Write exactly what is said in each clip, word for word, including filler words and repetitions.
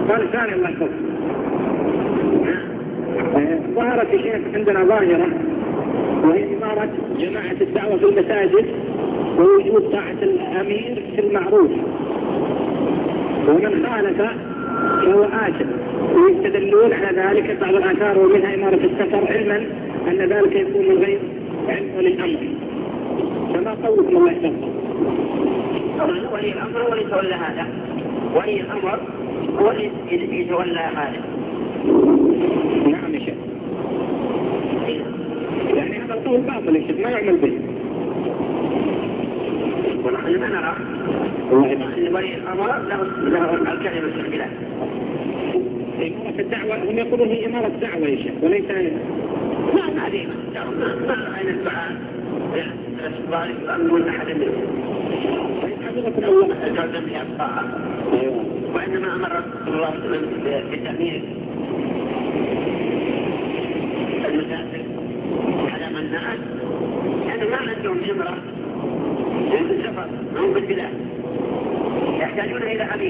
قال ثاني الله يحفظك. ظهرت يا شيخ عندنا ظاهرة وهي إمارة جماعة الدعوة في المساجد ووجود طاعة الأمير في المعروف، ومن خالف فهو آثم، ويستدلون على ذلك بعض الآثار ومنها إمارة السفر، علما أن ذلك يكون من غير علم ولي الأمر. فما قولكم الله يحفظكم؟ ولي الأمر هو اللي يتولى هذا، ولي الأمر هو اللي يتولى هذا. نعم يا شيخ، يعني هذا القول باطل يا شيخ، ما يعمل به. ونحن ما نرى أن ولي الأمر له الكلمة في الخلاف. إمارة الدعوة هم يقولون هي إمارة دعوة يا شيخ وليس لا عظيمة. ما رأينا الدعاء الظالم يؤمن أحد منهم. حفظكم الله الجزم في الطاعة. وإنما أمر رسول الله صلى الله عليه وسلم بتأمير المسافر على من نعد، يعني ما عندهم إمرة عند السفر، هم بالبلاد يحتاجون إلى عبيد.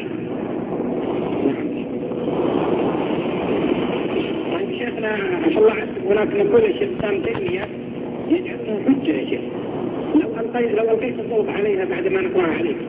طيب شيخنا عشان الله هناك نقول الشيخ سام تيمية يجعلنا حجة يا شيخ، لو ألقيت لو ألقيت الضوء عليها بعد ما نقرأها عليك.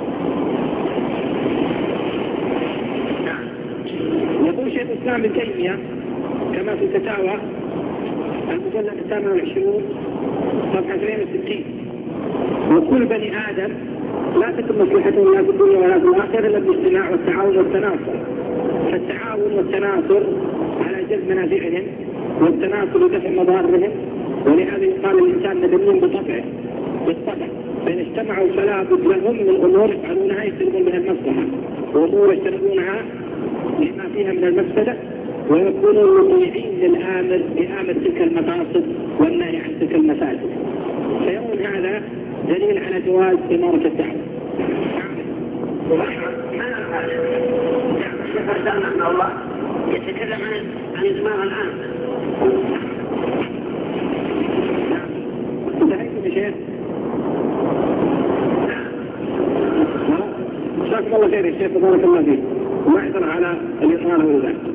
نعم. يقول شيخ الإسلام ابن تيمية كما في الفتاوى المجلد الثامن والعشرون صفحة اثنين وستين: وكل بني آدم لا تكن مصلحتهم لا في الدنيا ولا في الآخرة إلا بالاجتماع والتعاون والتناصر، فالتعاون والتناصر على جلب منافعهم والتناصر لدفع مضارهم، ولهذا يقال الإنسان مدني بطبعه بالطبع، فإن اجتمعوا فلا بد لهم من الأمور يفعلونها يجتنبون بها المصلحة، وأمور يجتنبونها لما فيها من المفسدة، ويكونون مطيعين للآمر بآمر تلك المقاصد والنهي عن تلك المفاسد. فيكون هذا دليل على جواز إمارة الدعوة. أن الله يتكلم عن عن الدماغ الآن. انتهيتم يا شيخ؟ جزاكم الله خير يا شيخ، بارك الله فيك، ومعذرة على الإطالة والإذاعة.